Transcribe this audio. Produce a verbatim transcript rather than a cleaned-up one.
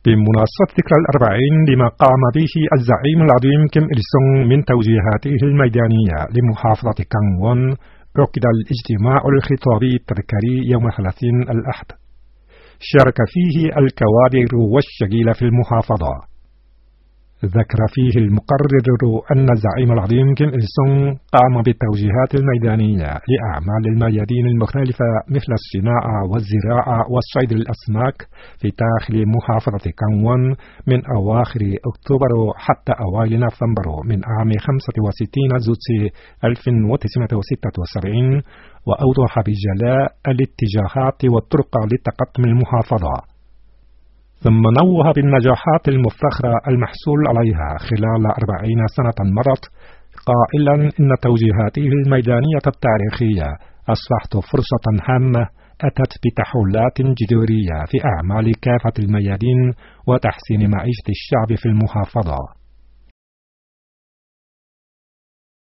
بمناسبة ذكرى الأربعين لما قام به الزعيم العظيم كيم إل سونغ من توجيهاته الميدانية لمحافظة كانغوون، عقد الاجتماع الخطابي التذكاري يوم ثلاثين الأحد، شارك فيه الكوادر والشغيلة في المحافظة. ذكر فيه المقرر أن الزعيم العظيم كيم إل سونغ قام بالتوجيهات الميدانية لأعمال الميادين المختلفة مثل الصناعة والزراعة والصيد الأسماك في داخل محافظة كانغوون من أواخر أكتوبر حتى أوائل نوفمبر من عام خمسة وستين زوتسي ألف وتسعمائة وستة وسبعين، وأوضح بجلاء الاتجاهات والطرق لتقدم المحافظة. ثم نوه بالنجاحات المفتخرة المحصول عليها خلال أربعين سنة مرت، قائلا إن توجيهاته الميدانية التاريخية أصبحت فرصة هامة أتت بتحولات جذورية في أعمال كافة الميادين وتحسين معيشة الشعب في المحافظة.